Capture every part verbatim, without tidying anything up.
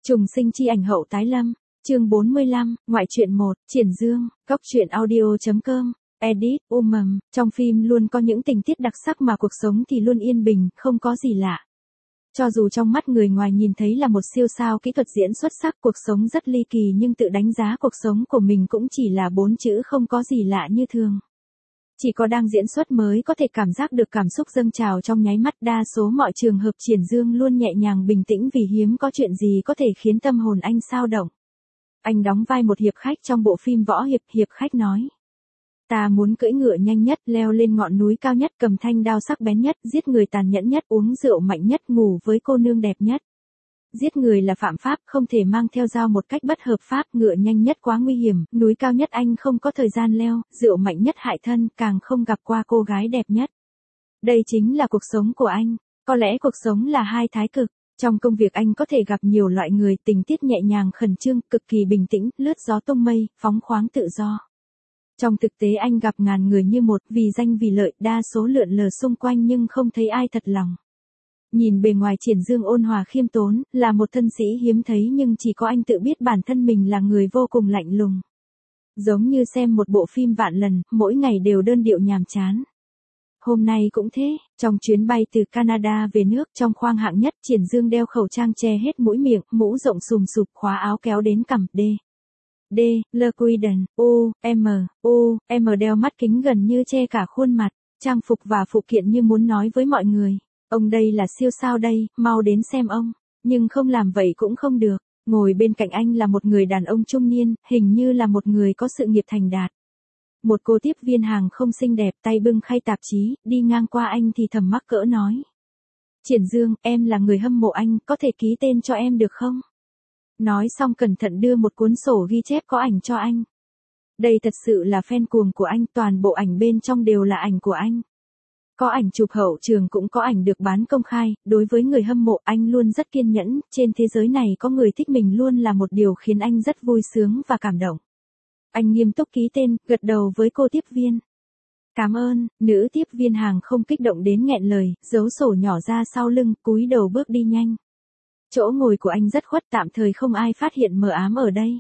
Trùng sinh chi ảnh hậu tái lâm, chương bốn mươi lăm, ngoại truyện một, Triển Dương, góc truyện audio chấm com, edit, umum, trong phim luôn có những tình tiết đặc sắc mà cuộc sống thì luôn yên bình, không có gì lạ. Cho dù trong mắt người ngoài nhìn thấy là một siêu sao kỹ thuật diễn xuất sắc, cuộc sống rất ly kỳ, nhưng tự đánh giá cuộc sống của mình cũng chỉ là bốn chữ không có gì lạ như thường. Chỉ có đang diễn xuất mới có thể cảm giác được cảm xúc dâng trào trong nháy mắt. Đa số mọi trường hợp Triển Dương luôn nhẹ nhàng bình tĩnh, vì hiếm có chuyện gì có thể khiến tâm hồn anh xao động. Anh đóng vai một hiệp khách trong bộ phim võ hiệp. Hiệp khách nói: ta muốn cưỡi ngựa nhanh nhất, leo lên ngọn núi cao nhất, cầm thanh đao sắc bén nhất, giết người tàn nhẫn nhất, uống rượu mạnh nhất, ngủ với cô nương đẹp nhất. Giết người là phạm pháp, không thể mang theo dao một cách bất hợp pháp, ngựa nhanh nhất quá nguy hiểm, núi cao nhất anh không có thời gian leo, rượu mạnh nhất hại thân, càng không gặp qua cô gái đẹp nhất. Đây chính là cuộc sống của anh. Có lẽ cuộc sống là hai thái cực. Trong công việc anh có thể gặp nhiều loại người, tình tiết nhẹ nhàng khẩn trương, cực kỳ bình tĩnh, lướt gió tung mây, phóng khoáng tự do. Trong thực tế anh gặp ngàn người như một, vì danh vì lợi, đa số lượn lờ xung quanh nhưng không thấy ai thật lòng. Nhìn bề ngoài Triển Dương ôn hòa khiêm tốn, là một thân sĩ hiếm thấy, nhưng chỉ có anh tự biết bản thân mình là người vô cùng lạnh lùng. Giống như xem một bộ phim vạn lần, mỗi ngày đều đơn điệu nhàm chán. Hôm nay cũng thế, trong chuyến bay từ Canada về nước, trong khoang hạng nhất, Triển Dương đeo khẩu trang che hết mũi miệng, mũ rộng xùm xụp, khóa áo kéo đến cằm, D. D, Le Quiden, U, M, U, M đeo mắt kính gần như che cả khuôn mặt, trang phục và phụ kiện như muốn nói với mọi người: ông đây là siêu sao đây, mau đến xem ông. Nhưng không làm vậy cũng không được. Ngồi bên cạnh anh là một người đàn ông trung niên, hình như là một người có sự nghiệp thành đạt. Một cô tiếp viên hàng không xinh đẹp, tay bưng khay tạp chí, đi ngang qua anh thì thầm mắc cỡ nói: Triển Dương, em là người hâm mộ anh, có thể ký tên cho em được không? Nói xong cẩn thận đưa một cuốn sổ ghi chép có ảnh cho anh. Đây thật sự là fan cuồng của anh, toàn bộ ảnh bên trong đều là ảnh của anh. Có ảnh chụp hậu trường, cũng có ảnh được bán công khai. Đối với người hâm mộ, anh luôn rất kiên nhẫn, trên thế giới này có người thích mình luôn là một điều khiến anh rất vui sướng và cảm động. Anh nghiêm túc ký tên, gật đầu với cô tiếp viên. Cảm ơn. Nữ tiếp viên hàng không kích động đến nghẹn lời, giấu sổ nhỏ ra sau lưng, cúi đầu bước đi nhanh. Chỗ ngồi của anh rất khuất, tạm thời không ai phát hiện mờ ám ở đây.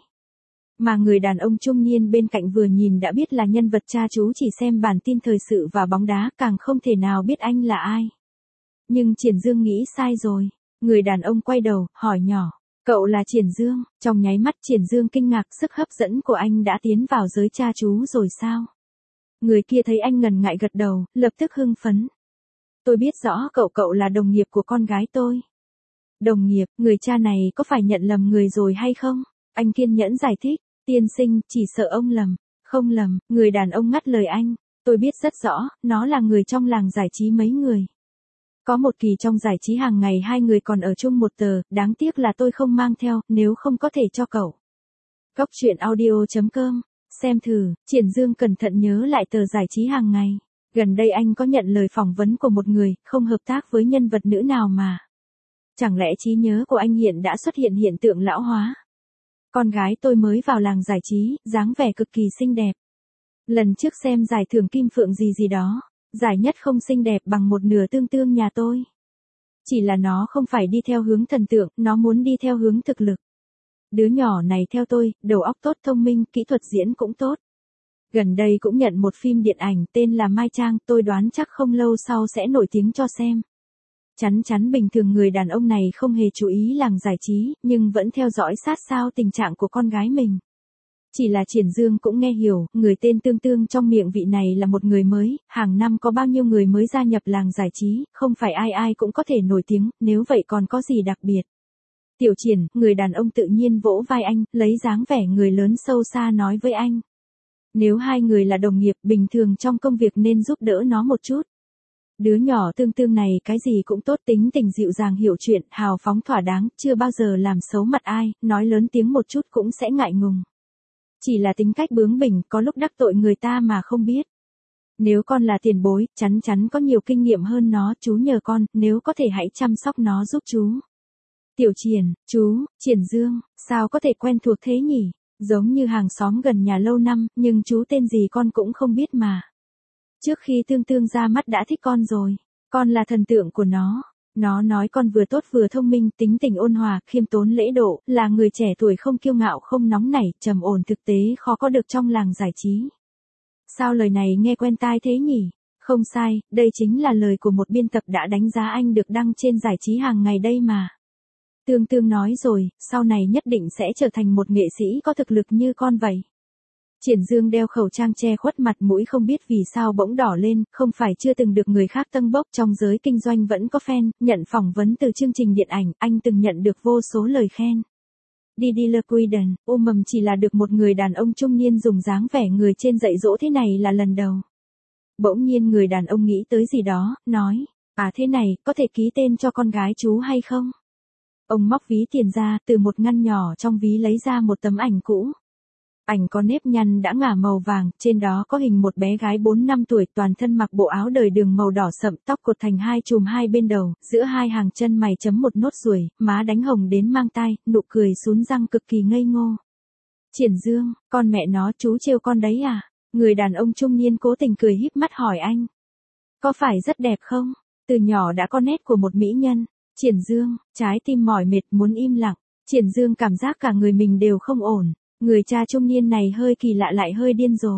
Mà người đàn ông trung niên bên cạnh vừa nhìn đã biết là nhân vật, cha chú chỉ xem bản tin thời sự và bóng đá, càng không thể nào biết anh là ai. Nhưng Triển Dương nghĩ sai rồi. Người đàn ông quay đầu, hỏi nhỏ: cậu là Triển Dương? Trong nháy mắt Triển Dương kinh ngạc, sức hấp dẫn của anh đã tiến vào giới cha chú rồi sao? Người kia thấy anh ngần ngại gật đầu, lập tức hưng phấn: tôi biết rõ cậu, cậu là đồng nghiệp của con gái tôi. Đồng nghiệp? Người cha này có phải nhận lầm người rồi hay không? Anh kiên nhẫn giải thích: tiên sinh, chỉ sợ ông lầm. Không lầm. Người đàn ông ngắt lời anh: tôi biết rất rõ, nó là người trong làng giải trí mấy người. Có một kỳ trong giải trí hàng ngày hai người còn ở chung một tờ, đáng tiếc là tôi không mang theo, nếu không có thể cho cậu. Góc truyện audio chấm com, xem thử. Triển Dương cẩn thận nhớ lại tờ giải trí hàng ngày. Gần đây anh có nhận lời phỏng vấn của một người, không hợp tác với nhân vật nữ nào mà. Chẳng lẽ trí nhớ của anh hiện đã xuất hiện hiện tượng lão hóa? Con gái tôi mới vào làng giải trí, dáng vẻ cực kỳ xinh đẹp. Lần trước xem giải thưởng Kim Phượng gì gì đó, giải nhất không xinh đẹp bằng một nửa tương tương nhà tôi. Chỉ là nó không phải đi theo hướng thần tượng, nó muốn đi theo hướng thực lực. Đứa nhỏ này theo tôi, đầu óc tốt, thông minh, kỹ thuật diễn cũng tốt. Gần đây cũng nhận một phim điện ảnh tên là Mai Trang, tôi đoán chắc không lâu sau sẽ nổi tiếng cho xem. Chắn chắn bình thường người đàn ông này không hề chú ý làng giải trí, nhưng vẫn theo dõi sát sao tình trạng của con gái mình. Chỉ là Triển Dương cũng nghe hiểu, người tên tương tương trong miệng vị này là một người mới, hàng năm có bao nhiêu người mới gia nhập làng giải trí, không phải ai ai cũng có thể nổi tiếng, nếu vậy còn có gì đặc biệt. Tiểu Triển, người đàn ông tự nhiên vỗ vai anh, lấy dáng vẻ người lớn sâu xa nói với anh: nếu hai người là đồng nghiệp, bình thường trong công việc nên giúp đỡ nó một chút. Đứa nhỏ tương tương này cái gì cũng tốt, tính tình dịu dàng, hiểu chuyện, hào phóng thỏa đáng, chưa bao giờ làm xấu mặt ai, nói lớn tiếng một chút cũng sẽ ngại ngùng. Chỉ là tính cách bướng bỉnh, có lúc đắc tội người ta mà không biết. Nếu con là tiền bối, chắn chắn có nhiều kinh nghiệm hơn nó, chú nhờ con, nếu có thể hãy chăm sóc nó giúp chú. Tiểu Triển, chú, Triển Dương, sao có thể quen thuộc thế nhỉ? Giống như hàng xóm gần nhà lâu năm, nhưng chú tên gì con cũng không biết mà. Trước khi tương tương ra mắt đã thích con rồi, con là thần tượng của nó. Nó nói con vừa tốt vừa thông minh, tính tình ôn hòa, khiêm tốn lễ độ, là người trẻ tuổi không kiêu ngạo không nóng nảy, trầm ổn thực tế khó có được trong làng giải trí. Sao lời này nghe quen tai thế nhỉ? Không sai, đây chính là lời của một biên tập đã đánh giá anh được đăng trên giải trí hàng ngày đây mà. Tương Tương nói rồi, sau này nhất định sẽ trở thành một nghệ sĩ có thực lực như con vậy. Triển Dương đeo khẩu trang che khuất mặt mũi không biết vì sao bỗng đỏ lên, không phải chưa từng được người khác tâng bốc, trong giới kinh doanh vẫn có fan, nhận phỏng vấn từ chương trình điện ảnh, anh từng nhận được vô số lời khen. Didi LeQuiden, Umum chỉ là được một người đàn ông trung niên dùng dáng vẻ người trên dạy dỗ thế này là lần đầu. Bỗng nhiên người đàn ông nghĩ tới gì đó, nói, à thế này, có thể ký tên cho con gái chú hay không? Ông móc ví tiền ra, từ một ngăn nhỏ trong ví lấy ra một tấm ảnh cũ. Ảnh có nếp nhăn đã ngả màu vàng, trên đó có hình một bé gái bốn năm tuổi, toàn thân mặc bộ áo đời đường màu đỏ sậm, tóc cột thành hai chùm hai bên đầu, giữa hai hàng chân mày chấm một nốt ruồi, má đánh hồng đến mang tai, nụ cười sún răng cực kỳ ngây ngô. Triển Dương, con mẹ nó chú trêu con đấy à? Người đàn ông trung niên cố tình cười híp mắt hỏi anh. Có phải rất đẹp không? Từ nhỏ đã có nét của một mỹ nhân. Triển Dương, trái tim mỏi mệt muốn im lặng. Triển Dương cảm giác cả người mình đều không ổn. Người cha trung niên này hơi kỳ lạ lại hơi điên rồ.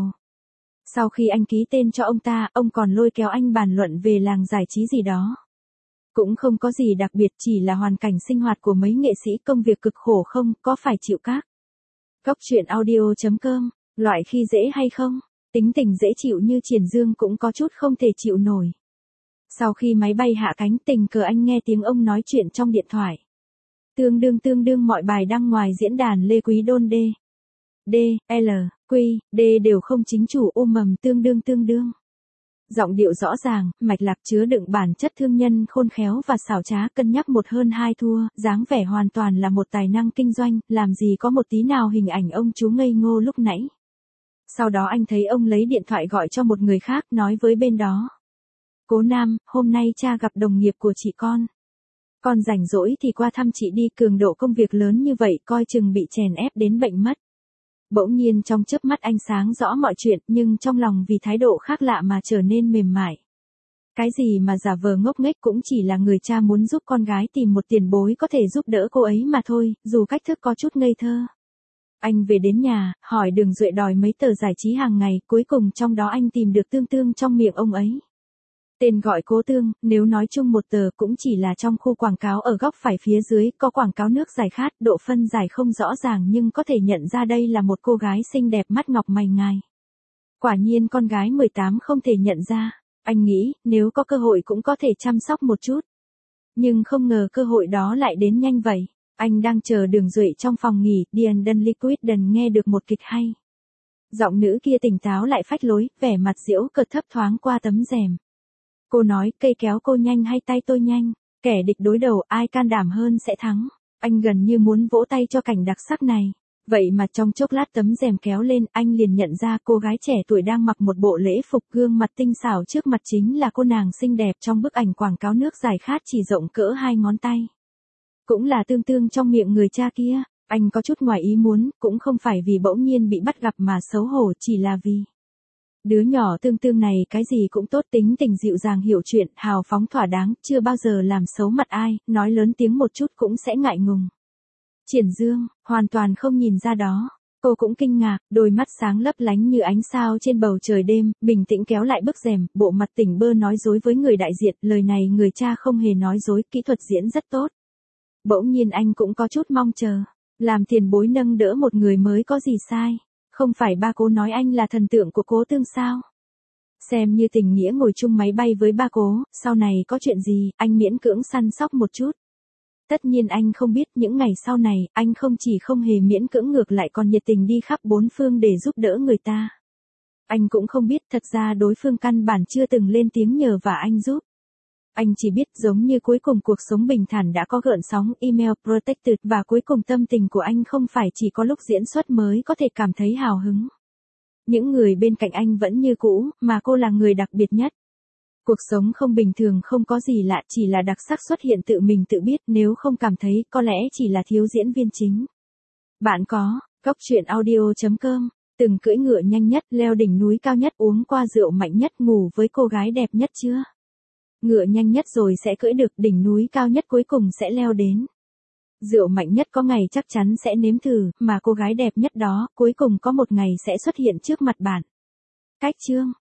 Sau khi anh ký tên cho ông ta, ông còn lôi kéo anh bàn luận về làng giải trí gì đó. Cũng không có gì đặc biệt, chỉ là hoàn cảnh sinh hoạt của mấy nghệ sĩ, công việc cực khổ không, có phải chịu các. Cóc truyện audio chấm com, loại khi dễ hay không? Tính tình dễ chịu như Triển Dương cũng có chút không thể chịu nổi. Sau khi máy bay hạ cánh, tình cờ anh nghe tiếng ông nói chuyện trong điện thoại. Tương đương tương đương mọi bài đăng ngoài diễn đàn Lê Quý Đôn D. D, L, Q, D đều không chính chủ, Umum tương đương tương đương. Giọng điệu rõ ràng, mạch lạc chứa đựng bản chất thương nhân khôn khéo và xảo trá, cân nhắc một hơn hai thua, dáng vẻ hoàn toàn là một tài năng kinh doanh, làm gì có một tí nào hình ảnh ông chú ngây ngô lúc nãy. Sau đó anh thấy ông lấy điện thoại gọi cho một người khác, nói với bên đó. Cố Nam, hôm nay cha gặp đồng nghiệp của chị con. Con rảnh rỗi thì qua thăm chị đi, cường độ công việc lớn như vậy coi chừng bị chèn ép đến bệnh mất. Bỗng nhiên trong chớp mắt anh sáng rõ mọi chuyện, nhưng trong lòng vì thái độ khác lạ mà trở nên mềm mại. Cái gì mà giả vờ ngốc nghếch, cũng chỉ là người cha muốn giúp con gái tìm một tiền bối có thể giúp đỡ cô ấy mà thôi, dù cách thức có chút ngây thơ. Anh về đến nhà, hỏi Đường Duệ đòi mấy tờ giải trí hàng ngày, cuối cùng trong đó anh tìm được Tương Tương trong miệng ông ấy. Tên gọi Cố Tương, nếu nói chung một tờ cũng chỉ là trong khu quảng cáo ở góc phải phía dưới, có quảng cáo nước giải khát, độ phân giải không rõ ràng nhưng có thể nhận ra đây là một cô gái xinh đẹp mắt ngọc mày ngài. Quả nhiên con gái mười tám không thể nhận ra, anh nghĩ, nếu có cơ hội cũng có thể chăm sóc một chút. Nhưng không ngờ cơ hội đó lại đến nhanh vậy. Anh đang chờ Đường Duệ trong phòng nghỉ, Diane LeQuiden nghe được một kịch hay. Giọng nữ kia tỉnh táo lại phách lối, vẻ mặt giễu cợt thấp thoáng qua tấm rèm. Cô nói, cây kéo cô nhanh hay tay tôi nhanh, kẻ địch đối đầu ai can đảm hơn sẽ thắng. Anh gần như muốn vỗ tay cho cảnh đặc sắc này. Vậy mà trong chốc lát tấm rèm kéo lên, anh liền nhận ra cô gái trẻ tuổi đang mặc một bộ lễ phục, gương mặt tinh xảo trước mặt chính là cô nàng xinh đẹp trong bức ảnh quảng cáo nước giải khát chỉ rộng cỡ hai ngón tay. Cũng là Tương Tương trong miệng người cha kia. Anh có chút ngoài ý muốn, cũng không phải vì bỗng nhiên bị bắt gặp mà xấu hổ, chỉ là vì đứa nhỏ Tương Tương này cái gì cũng tốt, tính tình dịu dàng hiểu chuyện, hào phóng thỏa đáng, chưa bao giờ làm xấu mặt ai, nói lớn tiếng một chút cũng sẽ ngại ngùng. Triển Dương, hoàn toàn không nhìn ra đó. Cô cũng kinh ngạc, đôi mắt sáng lấp lánh như ánh sao trên bầu trời đêm, bình tĩnh kéo lại bức rèm, bộ mặt tỉnh bơ nói dối với người đại diện, lời này người cha không hề nói dối, kỹ thuật diễn rất tốt. Bỗng nhiên anh cũng có chút mong chờ, làm tiền bối nâng đỡ một người mới có gì sai. Không phải ba Cố nói anh là thần tượng của Cố Tương sao? Xem như tình nghĩa ngồi chung máy bay với ba Cố, sau này có chuyện gì, anh miễn cưỡng săn sóc một chút. Tất nhiên anh không biết, những ngày sau này, anh không chỉ không hề miễn cưỡng ngược lại còn nhiệt tình đi khắp bốn phương để giúp đỡ người ta. Anh cũng không biết, thật ra đối phương căn bản chưa từng lên tiếng nhờ và anh giúp. Anh chỉ biết giống như cuối cùng cuộc sống bình thản đã có gợn sóng, email protected, và cuối cùng tâm tình của anh không phải chỉ có lúc diễn xuất mới có thể cảm thấy hào hứng. Những người bên cạnh anh vẫn như cũ, mà cô là người đặc biệt nhất. Cuộc sống không bình thường không có gì lạ, chỉ là đặc sắc xuất hiện tự mình tự biết, nếu không cảm thấy có lẽ chỉ là thiếu diễn viên chính. Bạn có, cóc truyện audio chấm com, từng cưỡi ngựa nhanh nhất, leo đỉnh núi cao nhất, uống qua rượu mạnh nhất, ngủ với cô gái đẹp nhất chưa? Ngựa nhanh nhất rồi sẽ cưỡi được, đỉnh núi cao nhất cuối cùng sẽ leo đến. Rượu mạnh nhất có ngày chắc chắn sẽ nếm thử, mà cô gái đẹp nhất đó, cuối cùng có một ngày sẽ xuất hiện trước mặt bạn. Cách chương